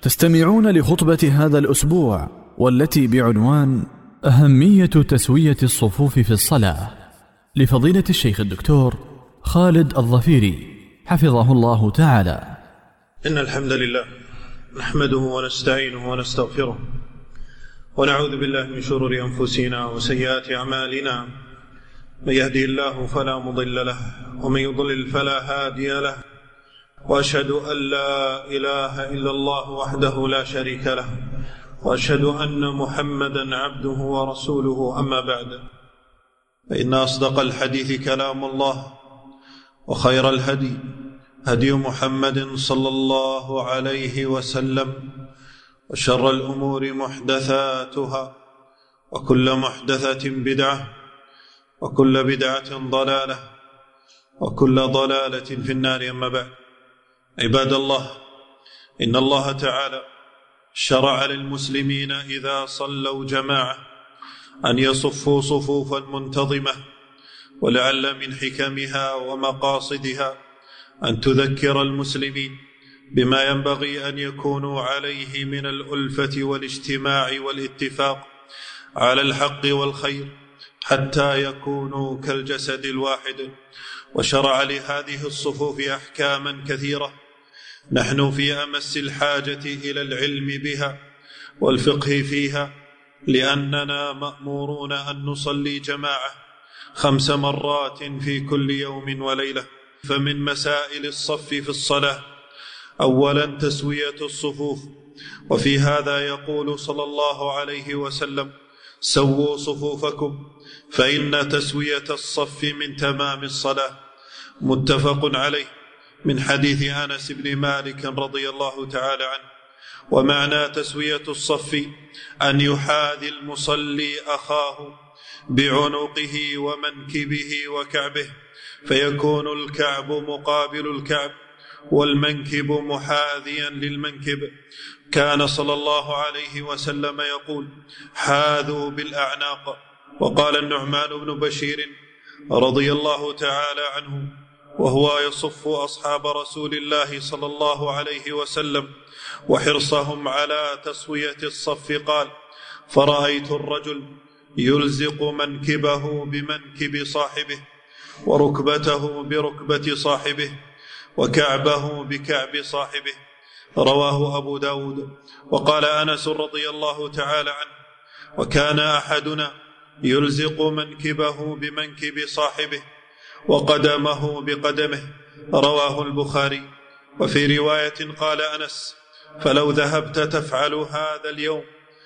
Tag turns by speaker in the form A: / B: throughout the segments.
A: تستمعون لخطبة هذا الأسبوع والتي بعنوان أهمية تسوية الصفوف في الصلاة لفضيلة الشيخ الدكتور خالد الظفيري حفظه الله تعالى.
B: إن الحمد لله نحمده ونستعينه ونستغفره ونعوذ بالله من شرور أنفسنا وسيئات أعمالنا، من يهدي الله فلا مضل له ومن يضلل فلا هادي له، وأشهد أن لا إله إلا الله وحده لا شريك له، وأشهد أن محمدا عبده ورسوله. أما بعد، فإن أصدق الحديث كلام الله، وخير الهدي هدي محمد صلى الله عليه وسلم، وشر الأمور محدثاتها، وكل محدثة بدعة، وكل بدعة ضلالة، وكل ضلالة في النار. أما بعد، عباد الله، إن الله تعالى شرع للمسلمين إذا صلوا جماعة أن يصفوا صفوفا منتظمة، ولعل من حكمها ومقاصدها أن تذكر المسلمين بما ينبغي أن يكونوا عليه من الألفة والاجتماع والاتفاق على الحق والخير حتى يكونوا كالجسد الواحد. وشرع لهذه الصفوف أحكاما كثيرة نحن في أمس الحاجة إلى العلم بها والفقه فيها، لأننا مأمورون أن نصلي جماعة 5 مرات في كل يوم وليلة. فمن مسائل الصف في الصلاة أولا تسوية الصفوف، وفي هذا يقول صلى الله عليه وسلم: سووا صفوفكم فإن تسوية الصف من تمام الصلاة. متفق عليه من حديث أنس بن مالك رضي الله تعالى عنه. ومعنى تسوية الصف أن يحاذي المصلي أخاه بعنقه ومنكبه وكعبه، فيكون الكعب مقابل الكعب والمنكب محاذيا للمنكب. كان صلى الله عليه وسلم يقول: حاذوا بالأعناق. وقال النعمان بن بشير رضي الله تعالى عنه وهو يصف أصحاب رسول الله صلى الله عليه وسلم وحرصهم على تسوية الصف، قال: فرأيت الرجل يلزق منكبه بمنكب صاحبه، وركبته بركبة صاحبه، وكعبه بكعب صاحبه. رواه أبو داود. وقال أنس رضي الله تعالى عنه: وكان أحدنا يلزق منكبه بمنكب صاحبه وقدمه بقدمه. رواه البخاري. وفي رواية قال أنس: فلو ذهبت تفعل هذا اليوم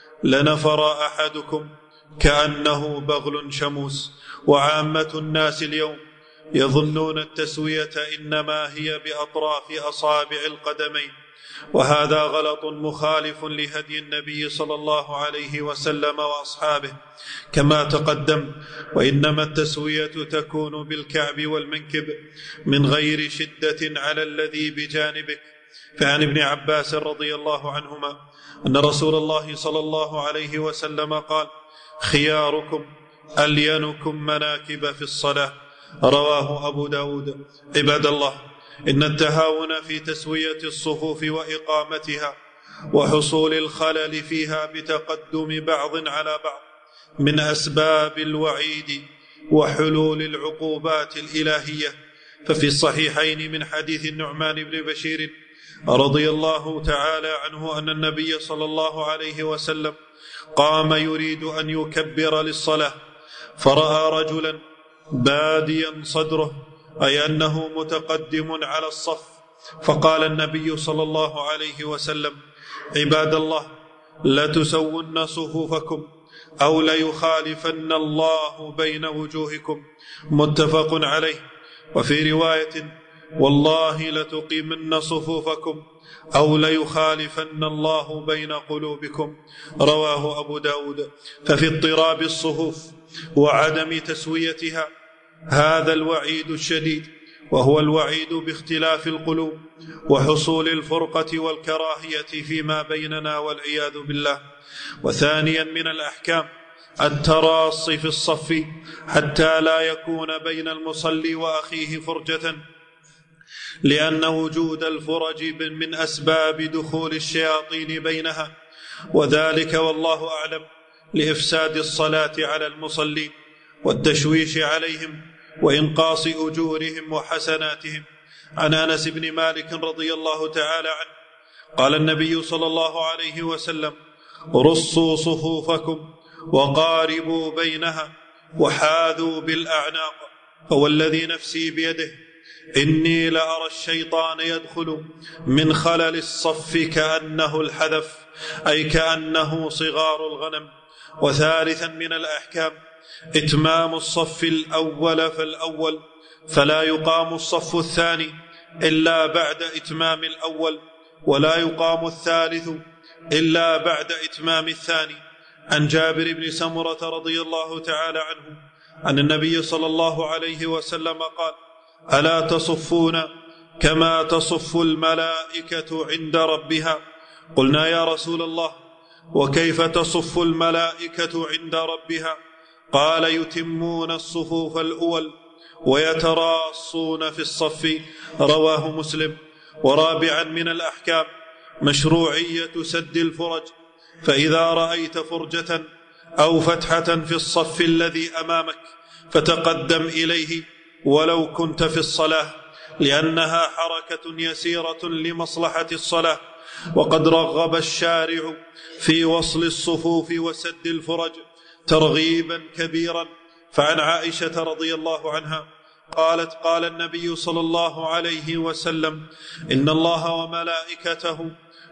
B: لنفر أحدكم كأنه بغل شموس. وعامة الناس اليوم يظنون التسوية إنما هي بأطراف أصابع القدمين، وهذا غلط مخالف لهدي النبي صلى الله عليه وسلم وأصحابه كما تقدم. وإنما التسوية تكون بالكعب والمنكب من غير شدة على الذي بجانبك. فعن ابن عباس رضي الله عنهما أن رسول الله صلى الله عليه وسلم قال: خياركم ألينكم مناكب في الصلاة. رواه أبو داود. عباد الله، إن التهاون في تسوية الصفوف وإقامتها وحصول الخلل فيها بتقدم بعض على بعض من أسباب الوعيد وحلول العقوبات الإلهية. ففي الصحيحين من حديث النعمان بن بشير رضي الله تعالى عنه أن النبي صلى الله عليه وسلم قام يريد أن يكبر للصلاة، فرأى رجلا باديا صدره، أي أنه متقدم على الصف، فقال النبي صلى الله عليه وسلم: عباد الله، لتسون صفوفكم أو ليخالفن الله بين وجوهكم. متفق عليه. وفي رواية: والله لتقيمن صفوفكم أو ليخالفن الله بين قلوبكم. رواه أبو داود. ففي اضطراب الصفوف وعدم تسويتها هذا الوعيد الشديد، وهو الوعيد باختلاف القلوب وحصول الفرقة والكراهية فيما بيننا والعياذ بالله. وثانيا من الأحكام التراصي في الصف حتى لا يكون بين المصلي وأخيه فرجة، لأن وجود الفرج من أسباب دخول الشياطين بينها، وذلك والله أعلم لإفساد الصلاة على المصلين والتشويش عليهم وإنقاص أجورهم وحسناتهم. عن أنس بن مالك رضي الله تعالى عنه قال النبي صلى الله عليه وسلم: رصوا صفوفكم وقاربوا بينها وحاذوا بالأعناق، فوالذي نفسي بيده إني لأرى الشيطان يدخل من خلل الصف كأنه الحذف، أي كأنه صغار الغنم. وثالثا من الأحكام إتمام الصف الأول فالأول، فلا يقام الصف الثاني إلا بعد إتمام الأول، ولا يقام الثالث إلا بعد إتمام الثاني. عن جابر بن سمرة رضي الله تعالى عنه عن النبي صلى الله عليه وسلم قال: ألا تصفون كما تصف الملائكة عند ربها؟ قلنا يا رسول الله وكيف تصف الملائكة عند ربها؟ قال: يتمون الصفوف الأول ويتراصون في الصف. رواه مسلم. ورابعا من الأحكام مشروعية سد الفرج، فإذا رأيت فرجة أو فتحة في الصف الذي أمامك فتقدم إليه ولو كنت في الصلاة، لأنها حركة يسيرة لمصلحة الصلاة. وقد رغب الشارع في وصل الصفوف وسد الفرج ترغيبا كبيرا. فعن عائشة رضي الله عنها قالت: قال النبي صلى الله عليه وسلم: إن الله وملائكته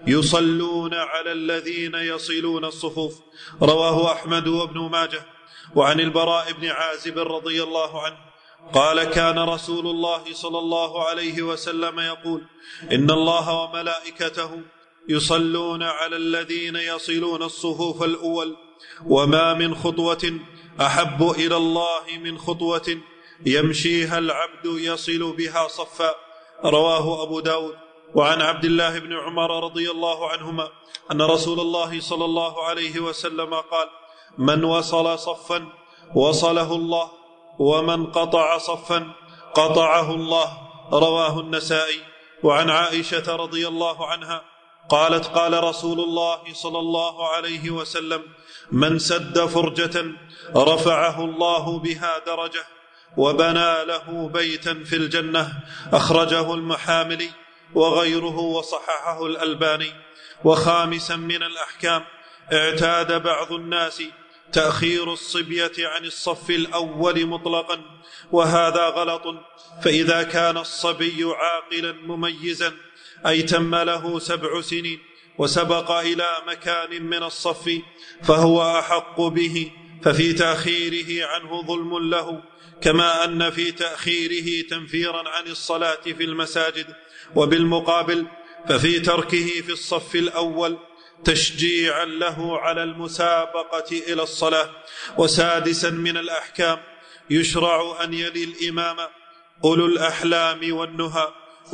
B: يصلون على الذين يصلون الصفوف. رواه أحمد وابن ماجه. وعن البراء بن عازب رضي الله عنه قال: كان رسول الله صلى الله عليه وسلم يقول: إن الله وملائكته يصلون على الذين يصلون الصفوف الأول، وما من خطوة أحب إلى الله من خطوة يمشيها العبد يصل بها صفا. رواه أبو داود. وعن عبد الله بن عمر رضي الله عنهما أن رسول الله صلى الله عليه وسلم قال: من وصل صفا وصله الله، ومن قطع صفا قطعه الله. رواه النسائي. وعن عائشة رضي الله عنها قالت: قال رسول الله صلى الله عليه وسلم: من سد فرجة رفعه الله بها درجة وبنى له بيتا في الجنة. أخرجه المحاملي وغيره وصححه الألباني. وخامسا من الأحكام اعتاد بعض الناس تأخير الصبية عن الصف الأول مطلقا، وهذا غلط. فإذا كان الصبي عاقلا مميزا أي تم له 7 سنين وسبق إلى مكان من الصف فهو أحق به، ففي تأخيره عنه ظلم له، كما أن في تأخيره تنفيرا عن الصلاة في المساجد. وبالمقابل ففي تركه في الصف الأول تشجيعا له على المسابقة إلى الصلاة. وسادسا من الأحكام يشرع أن يلي الإمام أولو الأحلام والنهى،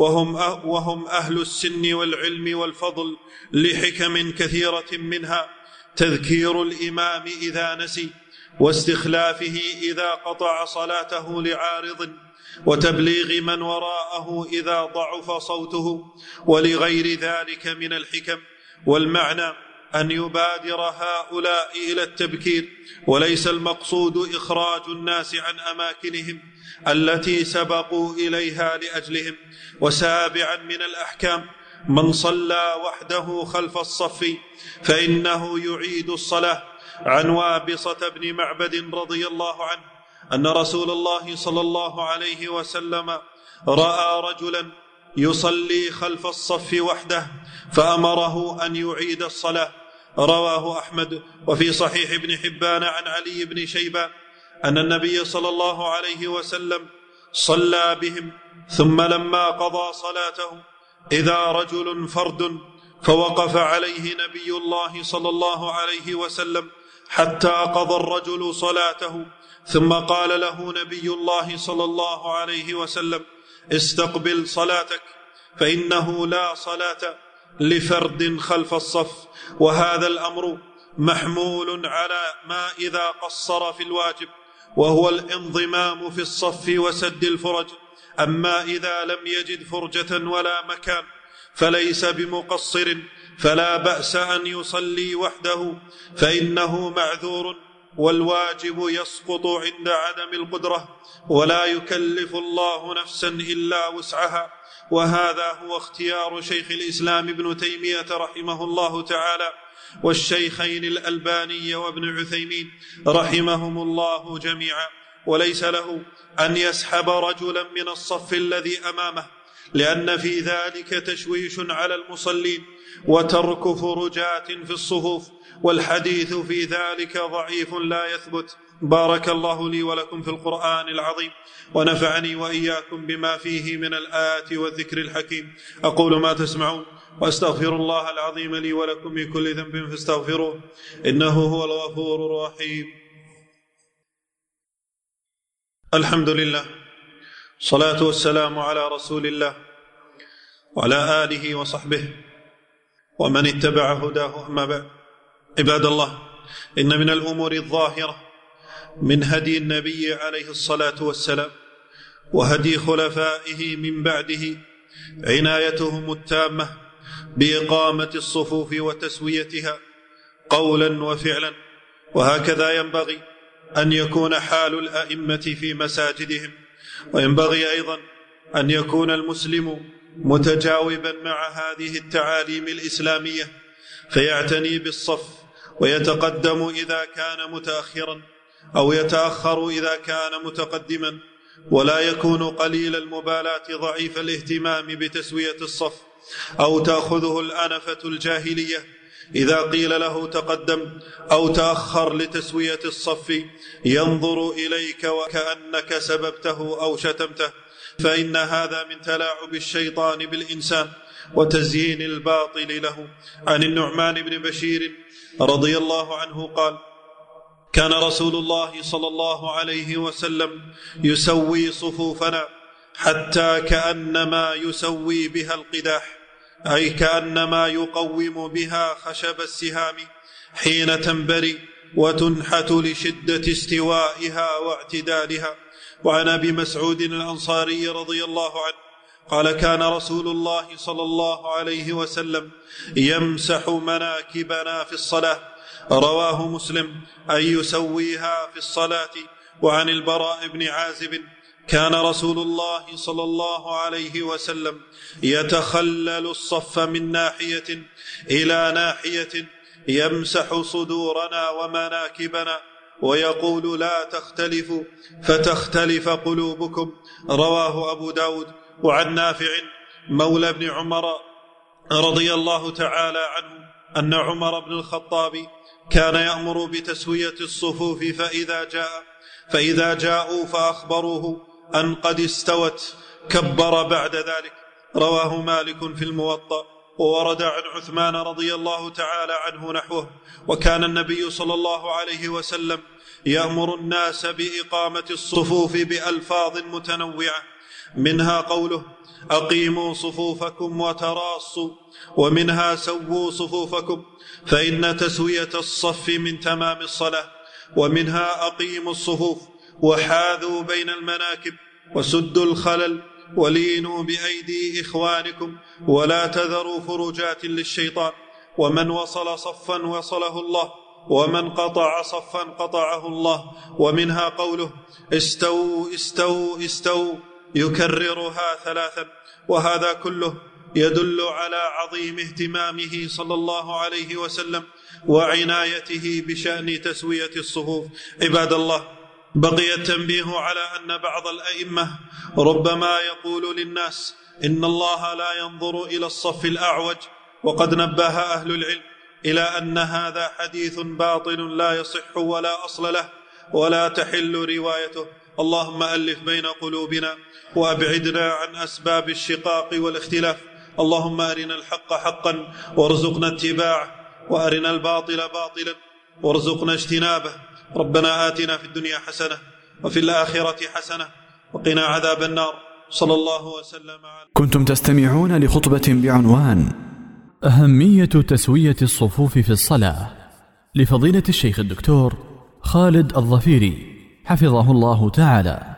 B: وهم أهل السن والعلم والفضل، لحكم كثيرة منها تذكير الإمام إذا نسي، واستخلافه إذا قطع صلاته لعارض، وتبليغ من وراءه إذا ضعف صوته، ولغير ذلك من الحكم. والمعنى أن يبادر هؤلاء إلى التبكير، وليس المقصود إخراج الناس عن أماكنهم التي سبقوا إليها لأجلهم. وسابعا من الأحكام من صلى وحده خلف الصف فإنه يعيد الصلاة. عن وابصة بن معبد رضي الله عنه أن رسول الله صلى الله عليه وسلم رأى رجلا يصلي خلف الصف وحده فأمره أن يعيد الصلاة. رواه أحمد. وفي صحيح ابن حبان عن علي بن شيبان أن النبي صلى الله عليه وسلم صلى بهم، ثم لما قضى صلاته إذا رجل فرد فوقف عليه نبي الله صلى الله عليه وسلم حتى قضى الرجل صلاته، ثم قال له نبي الله صلى الله عليه وسلم: استقبل صلاتك، فإنه لا صلاة لفرد خلف الصف. وهذا الأمر محمول على ما إذا قصر في الواجب، وهو الانضمام في الصف وسد الفرج، أما إذا لم يجد فرجة ولا مكان فليس بمقصر، فلا بأس أن يصلي وحده فإنه معذور، والواجب يسقط عند عدم القدرة، ولا يكلف الله نفسا إلا وسعها. وهذا هو اختيار شيخ الإسلام ابن تيمية رحمه الله تعالى، والشيخين الألباني وابن عثيمين رحمهم الله جميعا. وليس له أن يسحب رجلا من الصف الذي أمامه، لأن في ذلك تشويش على المصلين وترك فرجات في الصفوف، والحديث في ذلك ضعيف لا يثبت. بارك الله لي ولكم في القرآن العظيم، ونفعني وإياكم بما فيه من الآيات والذكر الحكيم. أقول ما تسمعون، وأستغفر الله العظيم لي ولكم من كل ذنب فاستغفروه، إنه هو الغفور الرحيم. الحمد لله، الصلاة والسلام على رسول الله وعلى آله وصحبه ومن اتبع هداه، أما بعد. عباد الله، إن من الأمور الظاهرة من هدي النبي عليه الصلاة والسلام وهدي خلفائه من بعده عنايتهم التامة بإقامة الصفوف وتسويتها قولا وفعلا، وهكذا ينبغي أن يكون حال الأئمة في مساجدهم. وينبغي أيضا أن يكون المسلم متجاوبا مع هذه التعاليم الإسلامية، فيعتني بالصف ويتقدم إذا كان متأخرا أو يتأخر إذا كان متقدما، ولا يكون قليل المبالاة ضعيف الاهتمام بتسوية الصف، أو تأخذه الأنفة الجاهلية إذا قيل له تقدم أو تأخر لتسوية الصف ينظر إليك وكأنك سببته أو شتمته، فإن هذا من تلاعب الشيطان بالإنسان وتزيين الباطل له. عن النعمان بن بشير رضي الله عنه قال: كان رسول الله صلى الله عليه وسلم يسوي صفوفنا حتى كأنما يسوي بها القداح، أي كأنما يقوم بها خشب السهام حين تنبري وتنحت لشدة استوائها واعتدالها. وعن أبي مسعود الأنصاري رضي الله عنه قال: كان رسول الله صلى الله عليه وسلم يمسح مناكبنا في الصلاة، رواه مسلم، أي يسويها في الصلاة. وعن البراء بن عازب: كان رسول الله صلى الله عليه وسلم يتخلل الصف من ناحية إلى ناحية يمسح صدورنا ومناكبنا ويقول: لا تختلفوا فتختلف قلوبكم، رواه أبو داود. وعن نافع مولى بن عمر رضي الله تعالى عنه أن عمر بن الخطاب كان يأمر بتسوية الصفوف فإذا جاءوا فأخبروه أن قد استوت كبر بعد ذلك، رواه مالك في الموطأ. وورد عن عثمان رضي الله تعالى عنه نحوه. وكان النبي صلى الله عليه وسلم يأمر الناس بإقامة الصفوف بألفاظ متنوعة، منها قوله: أقيموا صفوفكم وتراصوا، ومنها سووا صفوفكم، فإن تسوية الصف من تمام الصلاة، ومنها أقيموا الصفوف وحاذوا بين المناكب وسدوا الخلل ولينوا بأيدي إخوانكم ولا تذروا فرجات للشيطان، ومن وصل صفا وصله الله، ومن قطع صفا قطعه الله. ومنها قوله: استووا استووا استووا، يكررها 3. وهذا كله يدل على عظيم اهتمامه صلى الله عليه وسلم وعنايته بشأن تسوية الصفوف. عباد الله، بقي التنبيه على أن بعض الأئمة ربما يقول للناس إن الله لا ينظر إلى الصف الأعوج، وقد نبه أهل العلم إلى أن هذا حديث باطل لا يصح ولا أصل له ولا تحل روايته. اللهم ألف بين قلوبنا وأبعدنا عن أسباب الشقاق والاختلاف. اللهم أرنا الحق حقا وارزقنا اتباعه، وأرنا الباطل باطلا وارزقنا اجتنابه. ربنا آتنا في الدنيا حسنة وفي الآخرة حسنة وقنا عذاب النار. صلى الله وسلم على.
A: كنتم تستمعون لخطبة بعنوان أهمية تسوية الصفوف في الصلاة لفضيلة الشيخ الدكتور خالد الظفيري حفظه الله تعالى.